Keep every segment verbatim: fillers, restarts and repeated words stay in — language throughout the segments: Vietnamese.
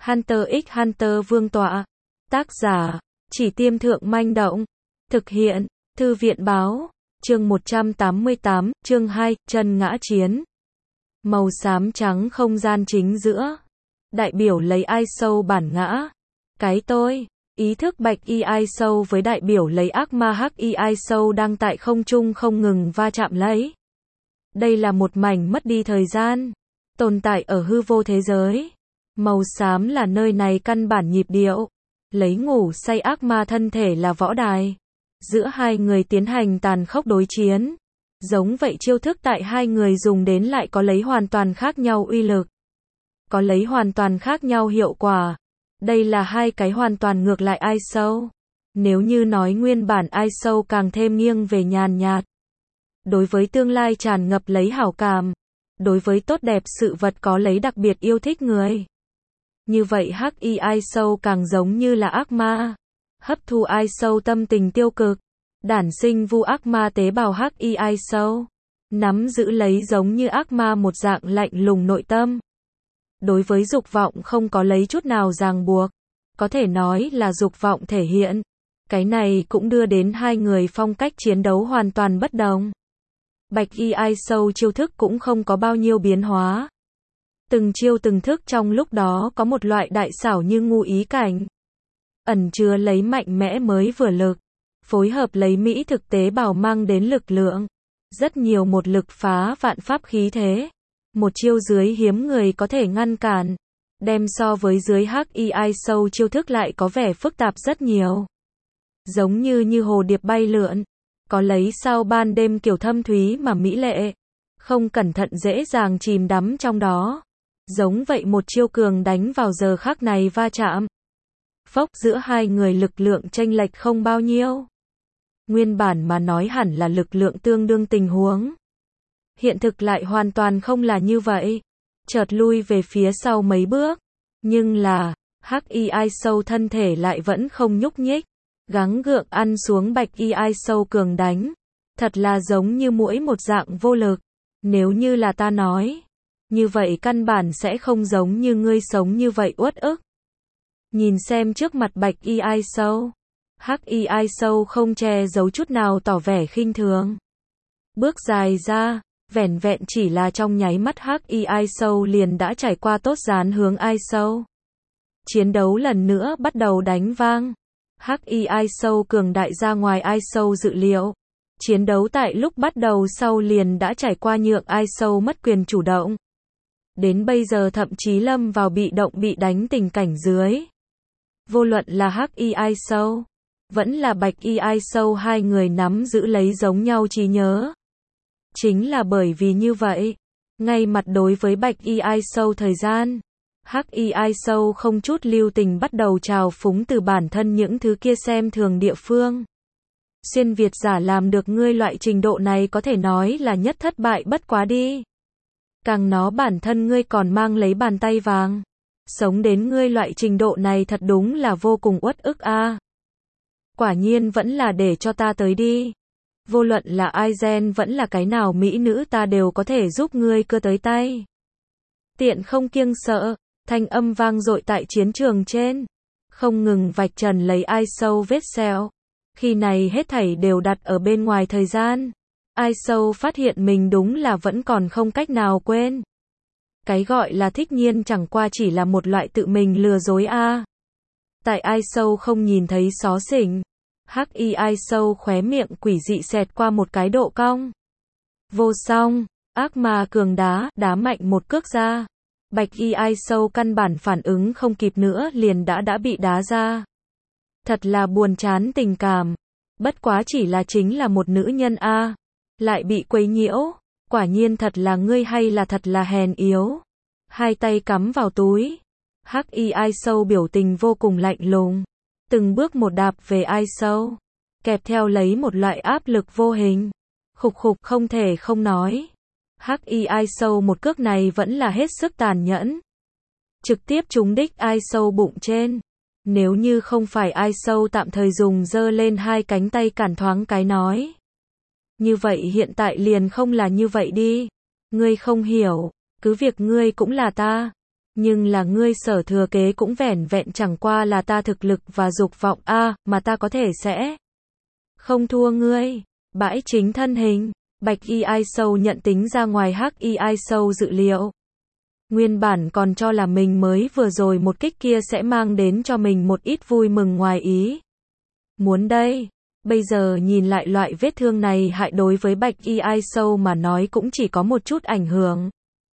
Hunter x Hunter vương tọa. Tác giả, Chỉ Tiêm Thượng Manh Động. Thực hiện, Thư viện báo. Chương một trăm tám mươi tám, chương hai, chân ngã chiến. Màu xám trắng không gian chính giữa. Đại biểu lấy ai sâu bản ngã. Cái tôi. Ý thức bạch y ai sâu với đại biểu lấy ác ma hắc y ai sâu đang tại không trung không ngừng va chạm lấy. Đây là một mảnh mất đi thời gian. Tồn tại ở hư vô thế giới. Màu xám là nơi này căn bản nhịp điệu. Lấy ngủ say ác ma thân thể là võ đài. Giữa hai người tiến hành tàn khốc đối chiến. Giống vậy chiêu thức tại hai người dùng đến lại có lấy hoàn toàn khác nhau uy lực. Có lấy hoàn toàn khác nhau hiệu quả. Đây là hai cái hoàn toàn ngược lại ai sâu. Nếu như nói nguyên bản ai sâu càng thêm nghiêng về nhàn nhạt. Đối với tương lai tràn ngập lấy hảo cảm. Đối với tốt đẹp sự vật có lấy đặc biệt yêu thích người. Như vậy hắc y ai sâu càng giống như là ác ma. Hấp thu ai sâu tâm tình tiêu cực. Đản sinh vu ác ma tế bào hắc y ai sâu. Nắm giữ lấy giống như ác ma một dạng lạnh lùng nội tâm. Đối với dục vọng không có lấy chút nào ràng buộc. Có thể nói là dục vọng thể hiện. Cái này cũng đưa đến hai người phong cách chiến đấu hoàn toàn bất đồng. Bạch y ai sâu chiêu thức cũng không có bao nhiêu biến hóa. Từng chiêu từng thức trong lúc đó có một loại đại xảo như ngu ý cảnh. Ẩn chứa lấy mạnh mẽ mới vừa lực. Phối hợp lấy mỹ thực tế bảo mang đến lực lượng. Rất nhiều một lực phá vạn pháp khí thế. Một chiêu dưới hiếm người có thể ngăn cản. Đem so với dưới hắc y ai sâu chiêu thức lại có vẻ phức tạp rất nhiều. Giống như như hồ điệp bay lượn. Có lấy sao ban đêm kiểu thâm thúy mà mỹ lệ. Không cẩn thận dễ dàng chìm đắm trong đó. Giống vậy một chiêu cường đánh vào giờ khắc này va chạm. Phốc giữa hai người lực lượng chênh lệch không bao nhiêu. Nguyên bản mà nói hẳn là lực lượng tương đương tình huống. Hiện thực lại hoàn toàn không là như vậy. Chợt lui về phía sau mấy bước. Nhưng là, hắc y ai sâu thân thể lại vẫn không nhúc nhích. Gắng gượng ăn xuống bạch y ai sâu cường đánh. Thật là giống như muỗi một dạng vô lực. Nếu như là ta nói. Như vậy căn bản sẽ không giống như ngươi sống như vậy uất ức. Nhìn xem trước mặt bạch y ai sâu. Hắc y ai sâu không che giấu chút nào tỏ vẻ khinh thường. Bước dài ra, vẻn vẹn chỉ là trong nháy mắt hắc y ai sâu liền đã trải qua tốt dán hướng ai sâu. Chiến đấu lần nữa bắt đầu đánh vang. Hắc y ai sâu cường đại ra ngoài ai sâu dự liệu. Chiến đấu tại lúc bắt đầu sau liền đã trải qua nhượng ai sâu mất quyền chủ động. Đến bây giờ thậm chí lâm vào bị động bị đánh tình cảnh dưới. Vô luận là hắc y ai sâu, vẫn là bạch y ai sâu hai người nắm giữ lấy giống nhau trí nhớ. Chính là bởi vì như vậy, ngay mặt đối với bạch y ai sâu thời gian, hắc y ai sâu không chút lưu tình bắt đầu trào phúng từ bản thân những thứ kia xem thường địa phương. Xuyên Việt giả làm được ngươi loại trình độ này có thể nói là nhất thất bại bất quá đi. Càng nó bản thân ngươi còn mang lấy bàn tay vàng. Sống đến ngươi loại trình độ này thật đúng là vô cùng uất ức a. À. Quả nhiên vẫn là để cho ta tới đi. Vô luận là ai gen vẫn là cái nào mỹ nữ ta đều có thể giúp ngươi cưa tới tay. Tiện không kiêng sợ, thanh âm vang dội tại chiến trường trên. Không ngừng vạch trần lấy ai sâu vết sẹo. Khi này hết thảy đều đặt ở bên ngoài thời gian. Ai sâu phát hiện mình đúng là vẫn còn không cách nào quên. Cái gọi là thích nhiên chẳng qua chỉ là một loại tự mình lừa dối a. À. Tại ai sâu không nhìn thấy xó xỉnh. Hắc y ai sâu khóe miệng quỷ dị xẹt qua một cái độ cong. Vô song, ác ma cường đá, đá mạnh một cước ra. Bạch y ai sâu căn bản phản ứng không kịp nữa liền đã đã bị đá ra. Thật là buồn chán tình cảm. Bất quá chỉ là chính là một nữ nhân a. À. Lại bị quấy nhiễu. Quả nhiên thật là ngươi hay là thật là hèn yếu. Hai tay cắm vào túi. Hắc y ai sâu biểu tình vô cùng lạnh lùng. Từng bước một đạp về ai sâu. Kẹp theo lấy một loại áp lực vô hình. Khục khục không thể không nói. Hắc y ai sâu một cước này vẫn là hết sức tàn nhẫn. Trực tiếp trúng đích ai sâu bụng trên. Nếu như không phải ai sâu tạm thời dùng giơ lên hai cánh tay cản thoáng cái nói. Như vậy hiện tại liền không là như vậy đi. Ngươi không hiểu, cứ việc ngươi cũng là ta. Nhưng là ngươi Sở Thừa Kế cũng vẻn vẹn chẳng qua là ta thực lực và dục vọng a, mà ta có thể sẽ không thua ngươi. Bãi chính thân hình, Bạch Y Ai Sâu nhận tính ra ngoài Hắc Y Ai Sâu dự liệu. Nguyên bản còn cho là mình mới vừa rồi một kích kia sẽ mang đến cho mình một ít vui mừng ngoài ý muốn đây. Bây giờ nhìn lại loại vết thương này hại đối với Bạch Y Ai Sâu mà nói cũng chỉ có một chút ảnh hưởng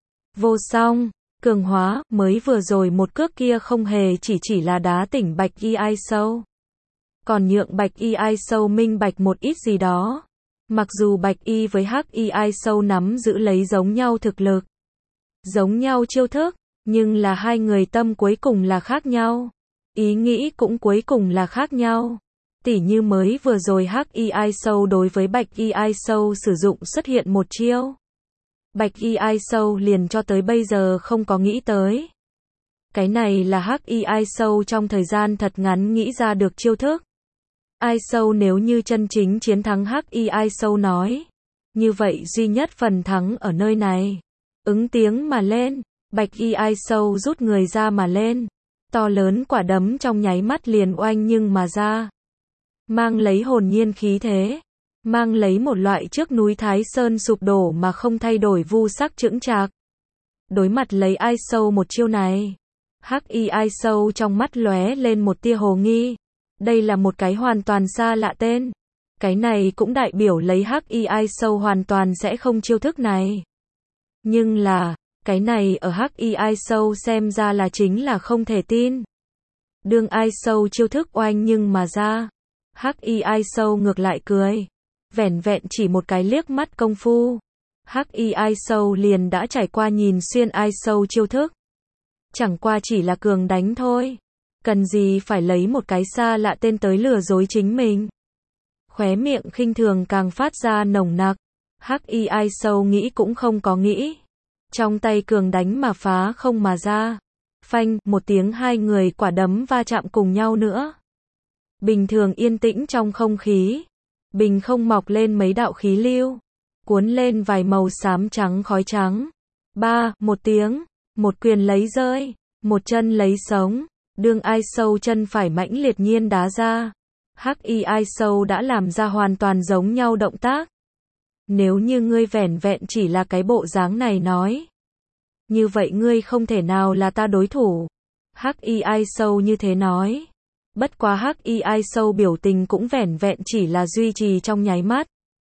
vô song, cường hóa, mới vừa rồi một cước kia không hề chỉ chỉ là đá tỉnh Bạch Y Ai Sâu. Còn nhượng Bạch Y Ai Sâu minh bạch một ít gì đó. Mặc dù Bạch Y với Hắc Y Ai Sâu nắm giữ lấy giống nhau thực lực, giống nhau chiêu thức, nhưng là hai người tâm cuối cùng là khác nhau. Ý nghĩ cũng cuối cùng là khác nhau. Tỉ như mới vừa rồi Hắc Y Ai Sâu đối với Bạch Y Ai Sâu sử dụng xuất hiện một chiêu. Bạch Y Ai Sâu liền cho tới bây giờ không có nghĩ tới. Cái này là Hắc Y Ai Sâu trong thời gian thật ngắn nghĩ ra được chiêu thức. Ai Sâu nếu như chân chính chiến thắng Hắc Y Ai Sâu nói, như vậy duy nhất phần thắng ở nơi này. Ứng tiếng mà lên, Bạch Y Ai Sâu rút người ra mà lên. To lớn quả đấm trong nháy mắt liền oanh nhưng mà ra. Mang lấy hồn nhiên khí thế. Mang lấy một loại trước núi Thái Sơn sụp đổ mà không thay đổi vu sắc chững chạc. Đối mặt lấy Ai Sâu một chiêu này. Hắc Y Ai Sâu trong mắt lóe lên một tia hồ nghi. Đây là một cái hoàn toàn xa lạ tên. Cái này cũng đại biểu lấy Hắc Y Ai Sâu hoàn toàn sẽ không chiêu thức này. Nhưng là, cái này ở Hắc Y Ai Sâu xem ra là chính là không thể tin. Đương Ai Sâu chiêu thức oanh nhưng mà ra. Hắc Y Ai Sâu ngược lại cười. Vẻn vẹn chỉ một cái liếc mắt công phu. Hắc Y Ai Sâu liền đã trải qua nhìn xuyên Ai Sâu chiêu thức. Chẳng qua chỉ là cường đánh thôi. Cần gì phải lấy một cái xa lạ tên tới lừa dối chính mình. Khóe miệng khinh thường càng phát ra nồng nặc. Hắc Y Ai Sâu nghĩ cũng không có nghĩ. Trong tay cường đánh mà phá không mà ra. Phanh, một tiếng hai người quả đấm va chạm cùng nhau nữa. Bình thường yên tĩnh trong không khí. Bình không mọc lên mấy đạo khí lưu. Cuốn lên vài màu xám trắng khói trắng. Ba, một tiếng. Một quyền lấy rơi. Một chân lấy sống. Đương Ai Sâu chân phải mãnh liệt nhiên đá ra. Hắc Y Ai Sâu đã làm ra hoàn toàn giống nhau động tác. Nếu như ngươi vẻn vẹn chỉ là cái bộ dáng này nói. Như vậy ngươi không thể nào là ta đối thủ. Hắc Y Ai Sâu như thế nói. Bất quá Hắc Y Ai Sâu biểu tình cũng vẻn vẹn chỉ là duy trì trong nháy mắt.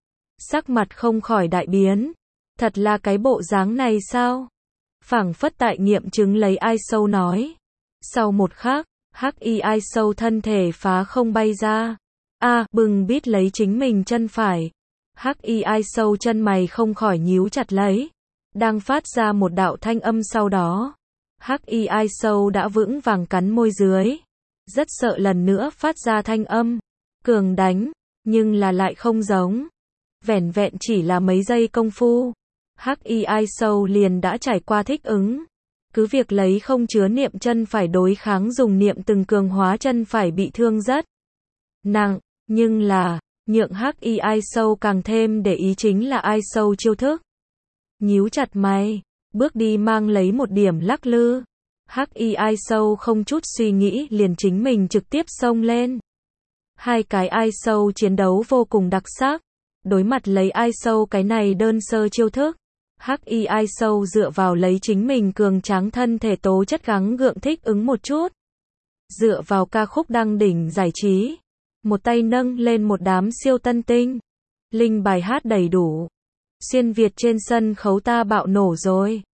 Sắc mặt không khỏi đại biến. Thật là cái bộ dáng này sao? Phảng phất tại nghiệm chứng lấy Ai Sâu nói. Sau một khắc, Hắc Y Ai Sâu thân thể phá không bay ra. A, à, bừng bít lấy chính mình chân phải. Hắc Y Ai Sâu chân mày không khỏi nhíu chặt lấy. Đang phát ra một đạo thanh âm sau đó. Hắc Y Ai Sâu đã vững vàng cắn môi dưới. Rất sợ lần nữa phát ra thanh âm. Cường đánh, nhưng là lại không giống. Vẻn vẹn chỉ là mấy giây công phu. Hắc Y Ai Sâu liền đã trải qua thích ứng. Cứ việc lấy không chứa niệm chân phải đối kháng dùng niệm từng cường hóa chân phải bị thương rất nặng, nhưng là, nhượng Hắc Y Ai Sâu càng thêm để ý chính là Ai Sâu chiêu thức. Nhíu chặt mày, bước đi mang lấy một điểm lắc lư. Hắc Y Ai Sâu không chút suy nghĩ liền chính mình trực tiếp xông lên. Hai cái Ai Sâu chiến đấu vô cùng đặc sắc. Đối mặt lấy Ai Sâu cái này đơn sơ chiêu thức. Hắc Y Ai Sâu dựa vào lấy chính mình cường tráng thân thể tố chất gắng gượng thích ứng một chút. Dựa vào ca khúc đăng đỉnh giải trí. Một tay nâng lên một đám siêu tân tinh. Linh bài hát đầy đủ. Xuyên Việt trên sân khấu ta bạo nổ rồi.